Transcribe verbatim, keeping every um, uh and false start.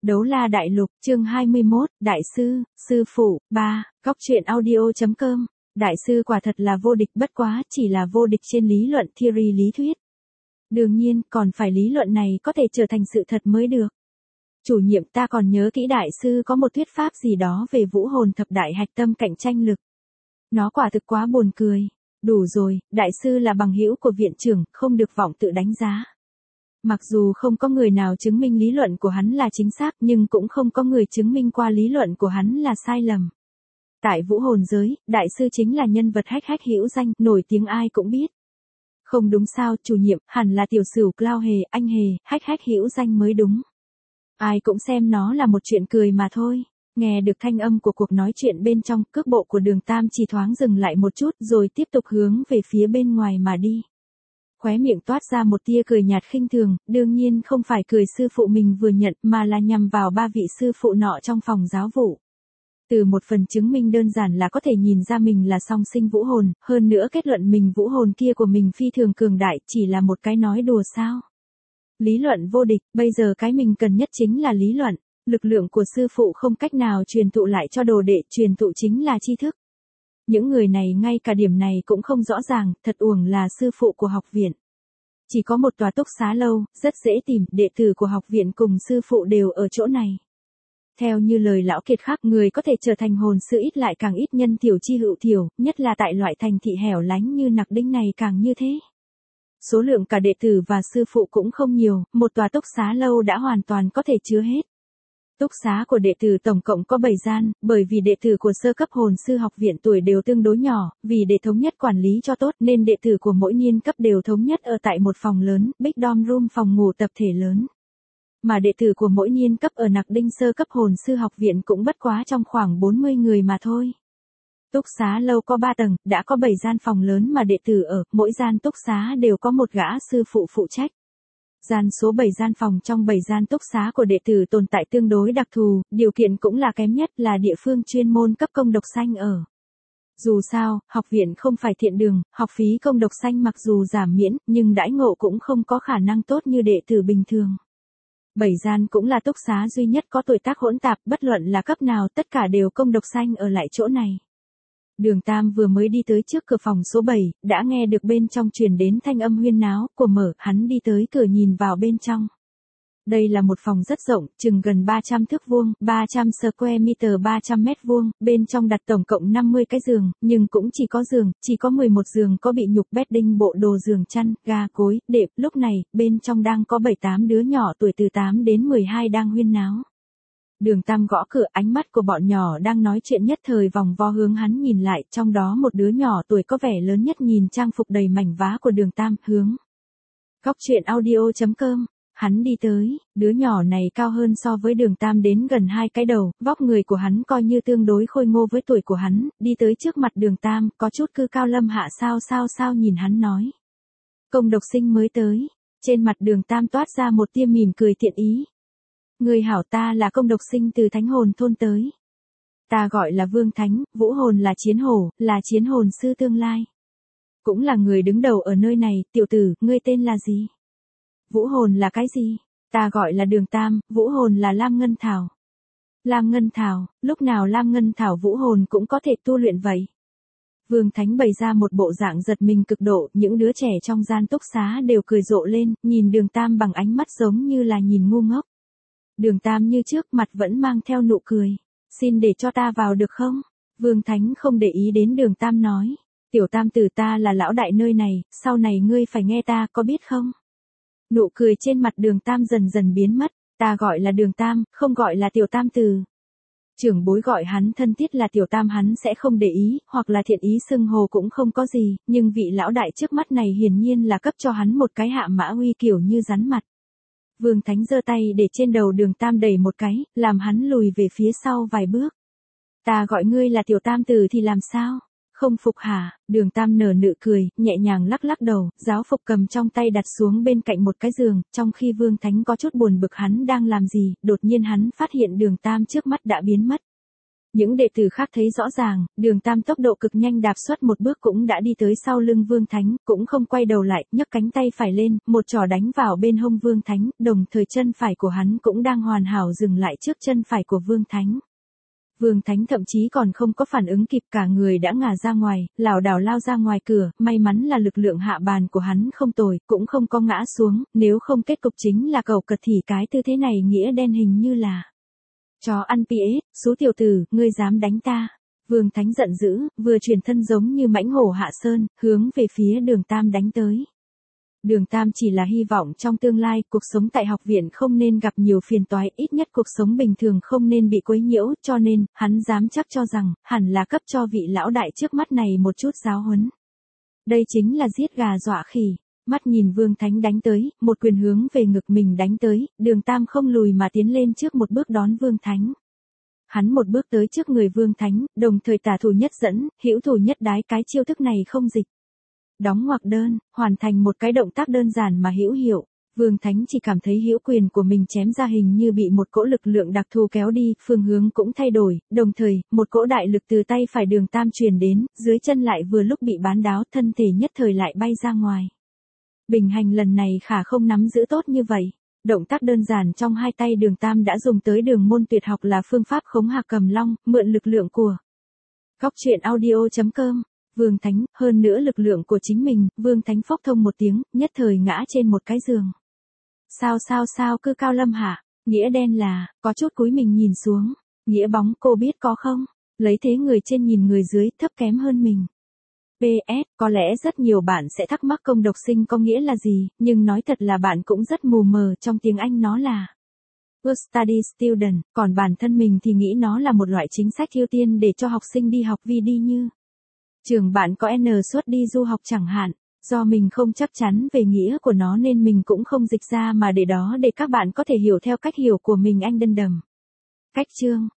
Đấu la đại lục, chương hai mươi mốt, Đại sư, sư phụ, ba, góc truyện audio.com. Đại sư quả thật là vô địch, bất quá chỉ là vô địch trên lý luận theory lý thuyết. Đương nhiên, còn phải lý luận này có thể trở thành sự thật mới được. Chủ nhiệm, ta còn nhớ kỹ đại sư có một thuyết pháp gì đó về vũ hồn thập đại hạch tâm cạnh tranh lực. Nó quả thực quá buồn cười. Đủ rồi, đại sư là bằng hữu của viện trưởng, không được vọng tự đánh giá. Mặc dù không có người nào chứng minh lý luận của hắn là chính xác, nhưng cũng không có người chứng minh qua lý luận của hắn là sai lầm. Tại vũ hồn giới, đại sư chính là nhân vật hách hách hữu danh, nổi tiếng ai cũng biết. Không đúng sao, chủ nhiệm, hẳn là tiểu sửu Cloud hề, anh hề, hách hách hữu danh mới đúng. Ai cũng xem nó là một chuyện cười mà thôi. Nghe được thanh âm của cuộc nói chuyện bên trong, cước bộ của Đường Tam chỉ thoáng dừng lại một chút rồi tiếp tục hướng về phía bên ngoài mà đi. Khóe miệng toát ra một tia cười nhạt khinh thường, đương nhiên không phải cười sư phụ mình vừa nhận mà là nhằm vào ba vị sư phụ nọ trong phòng giáo vụ. Từ một phần chứng minh đơn giản là có thể nhìn ra mình là song sinh vũ hồn, hơn nữa kết luận mình vũ hồn kia của mình phi thường cường đại chỉ là một cái nói đùa sao. Lý luận vô địch, bây giờ cái mình cần nhất chính là lý luận. Lực lượng của sư phụ không cách nào truyền thụ lại cho đồ đệ, truyền thụ chính là tri thức. Những người này ngay cả điểm này cũng không rõ ràng, thật uổng là sư phụ của học viện. Chỉ có một tòa túc xá lâu, rất dễ tìm, đệ tử của học viện cùng sư phụ đều ở chỗ này. Theo như lời lão kiệt khác, người có thể trở thành hồn sư ít lại càng ít, nhân thiểu chi hữu thiểu, nhất là tại loại thành thị hẻo lánh như Nặc Đinh này càng như thế. Số lượng cả đệ tử và sư phụ cũng không nhiều, một tòa túc xá lâu đã hoàn toàn có thể chứa hết. Túc xá của đệ tử tổng cộng có bảy gian, bởi vì đệ tử của sơ cấp hồn sư học viện tuổi đều tương đối nhỏ, vì để thống nhất quản lý cho tốt nên đệ tử của mỗi niên cấp đều thống nhất ở tại một phòng lớn, Big Dorm Room, phòng ngủ tập thể lớn. Mà đệ tử của mỗi niên cấp ở Nặc Đinh sơ cấp hồn sư học viện cũng bất quá trong khoảng bốn mươi người mà thôi. Túc xá lâu có ba tầng, đã có bảy gian phòng lớn mà đệ tử ở, mỗi gian túc xá đều có một gã sư phụ phụ trách. Gian số bảy gian phòng trong bảy gian túc xá của đệ tử tồn tại tương đối đặc thù, điều kiện cũng là kém nhất là địa phương chuyên môn cấp công độc xanh ở. Dù sao, học viện không phải thiện đường, học phí công độc xanh mặc dù giảm miễn, nhưng đãi ngộ cũng không có khả năng tốt như đệ tử bình thường. Bảy gian cũng là túc xá duy nhất có tuổi tác hỗn tạp, bất luận là cấp nào tất cả đều công độc xanh ở lại chỗ này. Đường Tam vừa mới đi tới trước cửa phòng số bảy, đã nghe được bên trong truyền đến thanh âm huyên náo của mở, hắn đi tới cửa nhìn vào bên trong. Đây là một phòng rất rộng, chừng gần ba trăm thước vuông, ba trăm square meter, ba trăm mét vuông, bên trong đặt tổng cộng năm mươi cái giường, nhưng cũng chỉ có giường, chỉ có mười một giường có bị nhục bedding, bộ đồ giường chăn, ga cối, đệm, lúc này, bên trong đang có bảy tám đứa nhỏ tuổi từ tám đến mười hai đang huyên náo. Đường Tam gõ cửa, ánh mắt của bọn nhỏ đang nói chuyện nhất thời vòng vo hướng hắn nhìn lại, trong đó một đứa nhỏ tuổi có vẻ lớn nhất nhìn trang phục đầy mảnh vá của Đường Tam, hướng góc truyện audio.com. Hắn đi tới, đứa nhỏ này cao hơn so với Đường Tam đến gần hai cái đầu, vóc người của hắn coi như tương đối khôi ngô với tuổi của hắn, đi tới trước mặt Đường Tam, có chút cư cao lâm hạ sao sao sao nhìn hắn nói. Công độc sinh mới tới, trên mặt Đường Tam toát ra một tia mỉm cười thiện ý. Người hảo, ta là công độc sinh từ Thánh Hồn thôn tới. Ta gọi là Vương Thánh, vũ hồn là chiến hổ, là chiến hồn sư tương lai. Cũng là người đứng đầu ở nơi này, tiểu tử, ngươi tên là gì? Vũ hồn là cái gì? Ta gọi là Đường Tam, vũ hồn là Lam Ngân Thảo. Lam Ngân Thảo, lúc nào Lam Ngân Thảo vũ hồn cũng có thể tu luyện vậy? Vương Thánh bày ra một bộ dạng giật mình cực độ, những đứa trẻ trong gian túc xá đều cười rộ lên, nhìn Đường Tam bằng ánh mắt giống như là nhìn ngu ngốc. Đường Tam như trước mặt vẫn mang theo nụ cười. Xin để cho ta vào được không? Vương Thánh không để ý đến Đường Tam nói. Tiểu Tam tử, ta là lão đại nơi này, sau này ngươi phải nghe ta, có biết không? Nụ cười trên mặt Đường Tam dần dần biến mất. Ta gọi là Đường Tam, không gọi là Tiểu Tam tử. Trưởng bối gọi hắn thân thiết là Tiểu Tam hắn sẽ không để ý, hoặc là thiện ý xưng hô cũng không có gì, nhưng vị lão đại trước mắt này hiển nhiên là cấp cho hắn một cái hạ mã uy kiểu như rắn mặt. Vương Thánh giơ tay để trên đầu Đường Tam đẩy một cái, làm hắn lùi về phía sau vài bước. Ta gọi ngươi là Tiểu Tam tử thì làm sao? Không phục hả? Đường Tam nở nụ cười, nhẹ nhàng lắc lắc đầu, giáo phục cầm trong tay đặt xuống bên cạnh một cái giường, trong khi Vương Thánh có chút buồn bực hắn đang làm gì, đột nhiên hắn phát hiện Đường Tam trước mắt đã biến mất. Những đệ tử khác thấy rõ ràng, Đường Tam tốc độ cực nhanh đạp xuất một bước cũng đã đi tới sau lưng Vương Thánh, cũng không quay đầu lại, nhấc cánh tay phải lên, một chỏ đánh vào bên hông Vương Thánh, đồng thời chân phải của hắn cũng đang hoàn hảo dừng lại trước chân phải của Vương Thánh. Vương Thánh thậm chí còn không có phản ứng kịp, cả người đã ngả ra ngoài, lảo đảo lao ra ngoài cửa, may mắn là lực lượng hạ bàn của hắn không tồi, cũng không có ngã xuống, nếu không kết cục chính là cầu cật thì cái tư thế này nghĩa đen hình như là chó ăn pê ét, số tiểu tử, ngươi dám đánh ta. Vương Thánh giận dữ, vừa chuyển thân giống như mãnh hổ hạ sơn, hướng về phía Đường Tam đánh tới. Đường Tam chỉ là hy vọng trong tương lai, cuộc sống tại học viện không nên gặp nhiều phiền toái, ít nhất cuộc sống bình thường không nên bị quấy nhiễu, cho nên, hắn dám chắc cho rằng, hẳn là cấp cho vị lão đại trước mắt này một chút giáo huấn. Đây chính là giết gà dọa khỉ. Mắt nhìn Vương Thánh đánh tới, một quyền hướng về ngực mình đánh tới, Đường Tam không lùi mà tiến lên trước một bước đón Vương Thánh. Hắn một bước tới trước người Vương Thánh, đồng thời tả thủ nhất dẫn, hữu thủ nhất đái, cái chiêu thức này không dịch. Đóng ngoặc đơn, hoàn thành một cái động tác đơn giản mà hữu hiệu. Vương Thánh chỉ cảm thấy hữu quyền của mình chém ra hình như bị một cỗ lực lượng đặc thù kéo đi, phương hướng cũng thay đổi, đồng thời, một cỗ đại lực từ tay phải Đường Tam truyền đến, dưới chân lại vừa lúc bị bán đáo, thân thể nhất thời lại bay ra ngoài. Bình hành lần này khả không nắm giữ tốt như vậy. Động tác đơn giản trong hai tay Đường Tam đã dùng tới đường môn tuyệt học là phương pháp khống hạc cầm long, mượn lực lượng của Góc truyện audio chấm com. Vương Thánh, hơn nữa lực lượng của chính mình, Vương Thánh phốc thông một tiếng, nhất thời ngã trên một cái giường. Sao sao sao cứ Cao Lâm hả? Nghĩa đen là, có chút cúi mình nhìn xuống. Nghĩa bóng, cô biết có không? Lấy thế người trên nhìn người dưới, thấp kém hơn mình. pê ét, có lẽ rất nhiều bạn sẽ thắc mắc công độc sinh có nghĩa là gì, nhưng nói thật là bạn cũng rất mù mờ, trong tiếng Anh nó là Work Study Student, còn bản thân mình thì nghĩ nó là một loại chính sách ưu tiên để cho học sinh đi học vì đi như trường bạn có N suất đi du học chẳng hạn. Do mình không chắc chắn về nghĩa của nó nên mình cũng không dịch ra mà để đó để các bạn có thể hiểu theo cách hiểu của mình anh đân đầm. Cách chương